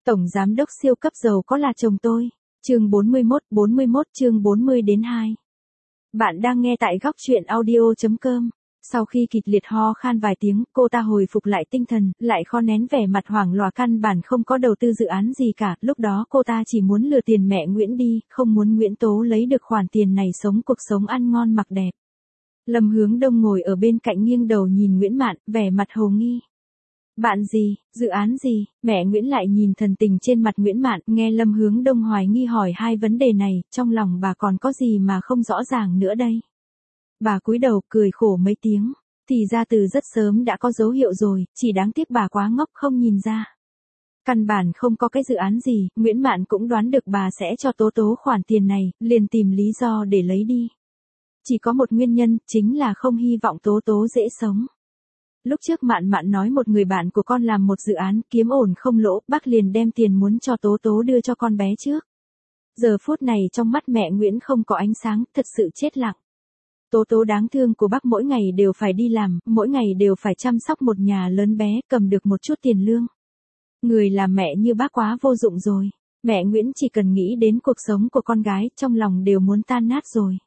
Tổng giám đốc siêu cấp giàu có là chồng tôi. Chương 41 chương 40 đến 2. Bạn đang nghe tại góc truyện audio.com. Sau khi kịch liệt ho khan vài tiếng, cô ta hồi phục lại tinh thần, lại khó nén vẻ mặt hoảng loạn, căn bản không có đầu tư dự án gì cả. Lúc đó cô ta chỉ muốn lừa tiền mẹ Nguyễn đi, không muốn Nguyễn Tố lấy được khoản tiền này sống cuộc sống ăn ngon mặc đẹp. Lâm Hướng Đông ngồi ở bên cạnh nghiêng đầu nhìn Nguyễn Mạn, vẻ mặt hồ nghi. Bạn gì, dự án gì? Mẹ Nguyễn lại nhìn thần tình trên mặt Nguyễn Mạn, nghe Lâm Hướng Đông hoài nghi hỏi hai vấn đề này, trong lòng bà còn có gì mà không rõ ràng nữa đây. Bà cúi đầu cười khổ mấy tiếng, thì ra từ rất sớm đã có dấu hiệu rồi, chỉ đáng tiếc bà quá ngốc không nhìn ra. Căn bản không có cái dự án gì, Nguyễn Mạn cũng đoán được bà sẽ cho Tố Tố khoản tiền này, liền tìm lý do để lấy đi. Chỉ có một nguyên nhân, chính là không hy vọng Tố Tố dễ sống. Lúc trước Mạn nói một người bạn của con làm một dự án kiếm ổn không lỗ, bác liền đem tiền muốn cho Tố Tố đưa cho con bé trước. Giờ phút này trong mắt mẹ Nguyễn không có ánh sáng, thật sự chết lặng. Tố Tố đáng thương của bác mỗi ngày đều phải đi làm, mỗi ngày đều phải chăm sóc một nhà lớn bé, cầm được một chút tiền lương. Người làm mẹ như bác quá vô dụng rồi. Mẹ Nguyễn chỉ cần nghĩ đến cuộc sống của con gái, trong lòng đều muốn tan nát rồi.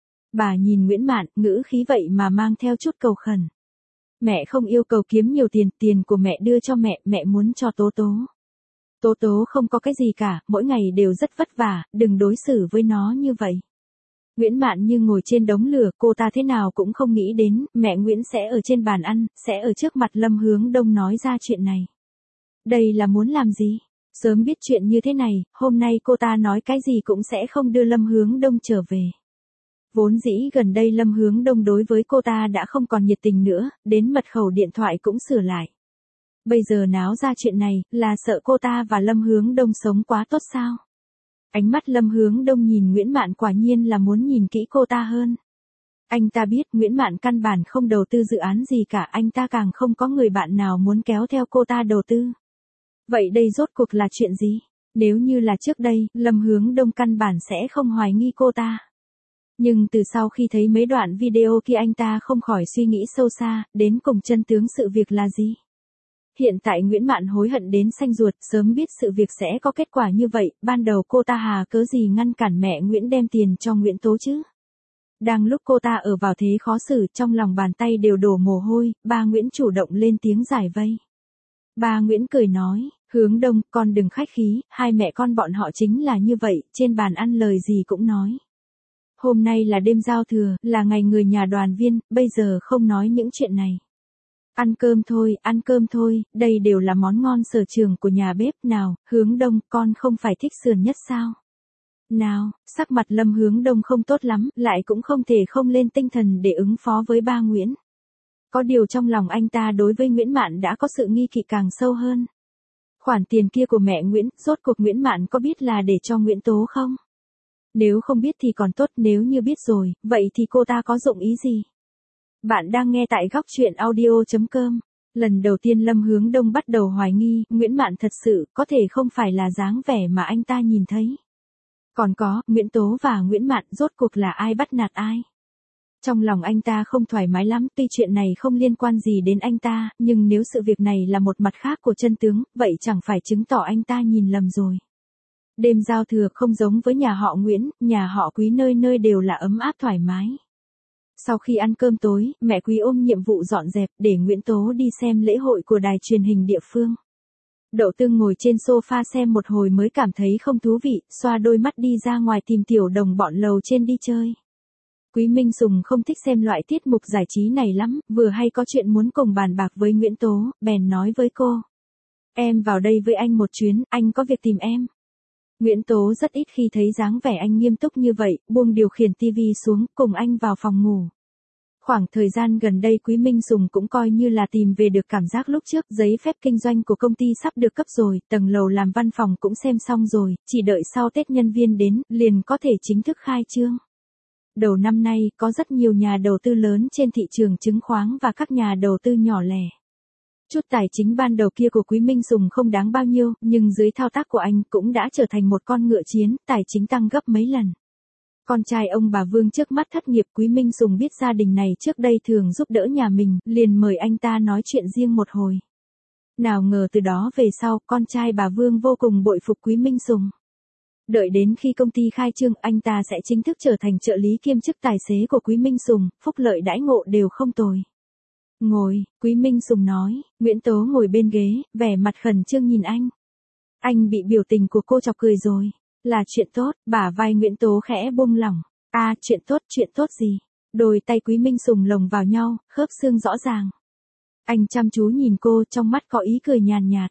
Bà nhìn Nguyễn Mạn, ngữ khí vậy mà mang theo chút cầu khẩn. Mẹ không yêu cầu kiếm nhiều tiền, tiền của mẹ đưa cho mẹ, mẹ muốn cho Tố Tố. Tố Tố không có cái gì cả, mỗi ngày đều rất vất vả, đừng đối xử với nó như vậy. Nguyễn Mạn như ngồi trên đống lửa, cô ta thế nào cũng không nghĩ đến, mẹ Nguyễn sẽ ở trên bàn ăn, sẽ ở trước mặt Lâm Hướng Đông nói ra chuyện này. Đây là muốn làm gì? Sớm biết chuyện như thế này, hôm nay cô ta nói cái gì cũng sẽ không đưa Lâm Hướng Đông trở về. Vốn dĩ gần đây Lâm Hướng Đông đối với cô ta đã không còn nhiệt tình nữa, đến mật khẩu điện thoại cũng sửa lại. Bây giờ náo ra chuyện này, là sợ cô ta và Lâm Hướng Đông sống quá tốt sao? Ánh mắt Lâm Hướng Đông nhìn Nguyễn Mạn quả nhiên là muốn nhìn kỹ cô ta hơn. Anh ta biết Nguyễn Mạn căn bản không đầu tư dự án gì cả, anh ta càng không có người bạn nào muốn kéo theo cô ta đầu tư. Vậy đây rốt cuộc là chuyện gì? Nếu như là trước đây, Lâm Hướng Đông căn bản sẽ không hoài nghi cô ta. Nhưng từ sau khi thấy mấy đoạn video kia anh ta không khỏi suy nghĩ sâu xa, đến cùng chân tướng sự việc là gì? Hiện tại Nguyễn Mạn hối hận đến xanh ruột, sớm biết sự việc sẽ có kết quả như vậy, ban đầu cô ta hà cớ gì ngăn cản mẹ Nguyễn đem tiền cho Nguyễn Tố chứ? Đang lúc cô ta ở vào thế khó xử, trong lòng bàn tay đều đổ mồ hôi, ba Nguyễn chủ động lên tiếng giải vây. Ba Nguyễn cười nói, Hướng Đông, con đừng khách khí, hai mẹ con bọn họ chính là như vậy, trên bàn ăn lời gì cũng nói. Hôm nay là đêm giao thừa, là ngày người nhà đoàn viên, bây giờ không nói những chuyện này. Ăn cơm thôi, đây đều là món ngon sở trường của nhà bếp. Nào, Hướng Đông, con không phải thích sườn nhất sao? Nào, sắc mặt Lâm Hướng Đông không tốt lắm, lại cũng không thể không lên tinh thần để ứng phó với ba Nguyễn. Có điều trong lòng anh ta đối với Nguyễn Mạn đã có sự nghi kỵ càng sâu hơn. Khoản tiền kia của mẹ Nguyễn, rốt cuộc Nguyễn Mạn có biết là để cho Nguyễn Tố không? Nếu không biết thì còn tốt, nếu như biết rồi, vậy thì cô ta có dụng ý gì? Bạn đang nghe tại góc truyện audio.com. Lần đầu tiên Lâm Hướng Đông bắt đầu hoài nghi, Nguyễn Mạn thật sự có thể không phải là dáng vẻ mà anh ta nhìn thấy. Còn có, Nguyễn Tố và Nguyễn Mạn rốt cuộc là ai bắt nạt ai? Trong lòng anh ta không thoải mái lắm, tuy chuyện này không liên quan gì đến anh ta, nhưng nếu sự việc này là một mặt khác của chân tướng, vậy chẳng phải chứng tỏ anh ta nhìn lầm rồi. Đêm giao thừa không giống với nhà họ Nguyễn, nhà họ Quý nơi nơi đều là ấm áp thoải mái. Sau khi ăn cơm tối, mẹ Quý ôm nhiệm vụ dọn dẹp để Nguyễn Tố đi xem lễ hội của đài truyền hình địa phương. Đậu Tương ngồi trên sofa xem một hồi mới cảm thấy không thú vị, xoa đôi mắt đi ra ngoài tìm tiểu đồng bọn lầu trên đi chơi. Quý Minh Sùng không thích xem loại tiết mục giải trí này lắm, vừa hay có chuyện muốn cùng bàn bạc với Nguyễn Tố, bèn nói với cô. Em vào đây với anh một chuyến, anh có việc tìm em. Nguyễn Tố rất ít khi thấy dáng vẻ anh nghiêm túc như vậy, buông điều khiển tivi xuống, cùng anh vào phòng ngủ. Khoảng thời gian gần đây Quý Minh Sùng cũng coi như là tìm về được cảm giác lúc trước, giấy phép kinh doanh của công ty sắp được cấp rồi, tầng lầu làm văn phòng cũng xem xong rồi, chỉ đợi sau Tết nhân viên đến, liền có thể chính thức khai trương. Đầu năm nay, có rất nhiều nhà đầu tư lớn trên thị trường chứng khoán và các nhà đầu tư nhỏ lẻ. Chút tài chính ban đầu kia của Quý Minh Sùng không đáng bao nhiêu, nhưng dưới thao tác của anh cũng đã trở thành một con ngựa chiến, tài chính tăng gấp mấy lần. Con trai ông bà Vương trước mắt thất nghiệp, Quý Minh Sùng biết gia đình này trước đây thường giúp đỡ nhà mình, liền mời anh ta nói chuyện riêng một hồi. Nào ngờ từ đó về sau, con trai bà Vương vô cùng bội phục Quý Minh Sùng. Đợi đến khi công ty khai trương, anh ta sẽ chính thức trở thành trợ lý kiêm chức tài xế của Quý Minh Sùng, phúc lợi đãi ngộ đều không tồi. Ngồi, Quý Minh Sùng nói, Nguyễn Tố ngồi bên ghế, vẻ mặt khẩn trương nhìn anh. Anh bị biểu tình của cô chọc cười rồi. Là chuyện tốt, bả vai Nguyễn Tố khẽ buông lỏng. À, chuyện tốt gì? Đôi tay Quý Minh Sùng lồng vào nhau, khớp xương rõ ràng. Anh chăm chú nhìn cô, trong mắt có ý cười nhàn nhạt.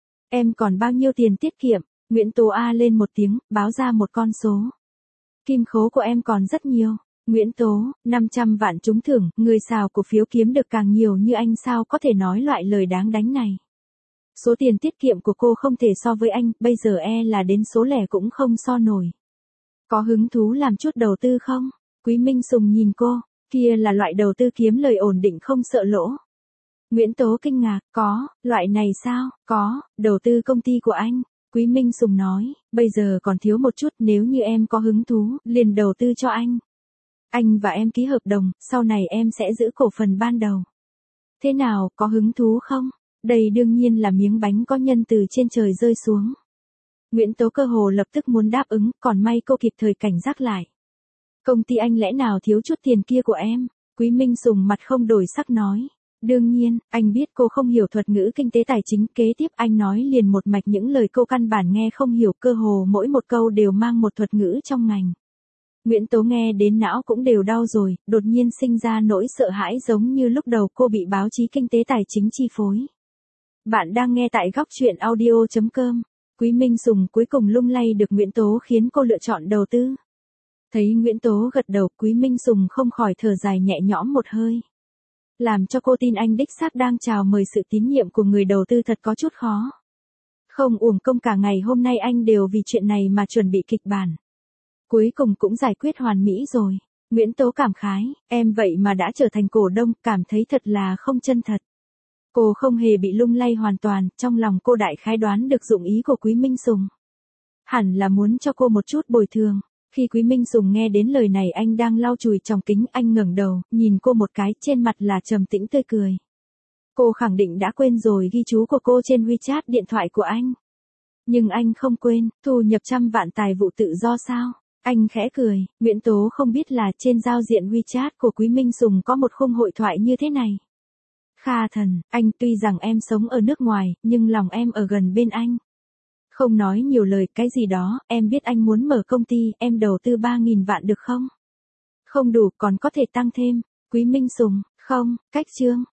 Em còn bao nhiêu tiền tiết kiệm? Nguyễn Tố a lên một tiếng, báo ra một con số. Kim khố của em còn rất nhiều. Nguyễn Tố, 500 vạn trúng thưởng, người xào cổ phiếu kiếm được càng nhiều như anh sao có thể nói loại lời đáng đánh này. Số tiền tiết kiệm của cô không thể so với anh, bây giờ là đến số lẻ cũng không so nổi. Có hứng thú làm chút đầu tư không? Quý Minh Sùng nhìn cô, kia là loại đầu tư kiếm lời ổn định không sợ lỗ. Nguyễn Tố kinh ngạc, có, loại này sao? Có, đầu tư công ty của anh. Quý Minh Sùng nói, bây giờ còn thiếu một chút, nếu như em có hứng thú, liền đầu tư cho anh. Anh và em ký hợp đồng, sau này em sẽ giữ cổ phần ban đầu. Thế nào, có hứng thú không? Đây đương nhiên là miếng bánh có nhân từ trên trời rơi xuống. Nguyễn Tố cơ hồ lập tức muốn đáp ứng, còn may cô kịp thời cảnh giác lại. Công ty anh lẽ nào thiếu chút tiền kia của em? Quý Minh Sùng mặt không đổi sắc nói. Đương nhiên, anh biết cô không hiểu thuật ngữ kinh tế tài chính, kế tiếp anh nói liền một mạch những lời cô căn bản nghe không hiểu, cơ hồ mỗi một câu đều mang một thuật ngữ trong ngành. Nguyễn Tố nghe đến não cũng đều đau rồi, đột nhiên sinh ra nỗi sợ hãi giống như lúc đầu cô bị báo chí kinh tế tài chính chi phối. Bạn đang nghe tại góc truyện audio.com. Quý Minh Sùng cuối cùng lung lay được Nguyễn Tố khiến cô lựa chọn đầu tư. Thấy Nguyễn Tố gật đầu, Quý Minh Sùng không khỏi thở dài nhẹ nhõm một hơi. Làm cho cô tin anh đích xác đang chào mời sự tín nhiệm của người đầu tư thật có chút khó. Không uổng công cả ngày hôm nay anh đều vì chuyện này mà chuẩn bị kịch bản. Cuối cùng cũng giải quyết hoàn mỹ rồi. Nguyễn Tố cảm khái, em vậy mà đã trở thành cổ đông, cảm thấy thật là không chân thật. Cô không hề bị lung lay hoàn toàn, trong lòng cô đại khái đoán được dụng ý của Quý Minh Sùng. Hẳn là muốn cho cô một chút bồi thường. Khi Quý Minh Sùng nghe đến lời này anh đang lau chùi tròng kính, anh ngẩng đầu, nhìn cô một cái, trên mặt là trầm tĩnh tươi cười. Cô khẳng định đã quên rồi ghi chú của cô trên WeChat điện thoại của anh. Nhưng anh không quên, thu nhập 100 vạn tài vụ tự do sao? Anh khẽ cười, Nguyễn Tố không biết là trên giao diện WeChat của Quý Minh Sùng có một khung hội thoại như thế này. Kha thần, anh tuy rằng em sống ở nước ngoài, nhưng lòng em ở gần bên anh. Không nói nhiều lời, cái gì đó, em biết anh muốn mở công ty, em đầu tư 3.000 vạn được không? Không đủ, còn có thể tăng thêm. Quý Minh Sùng, không, cách chương.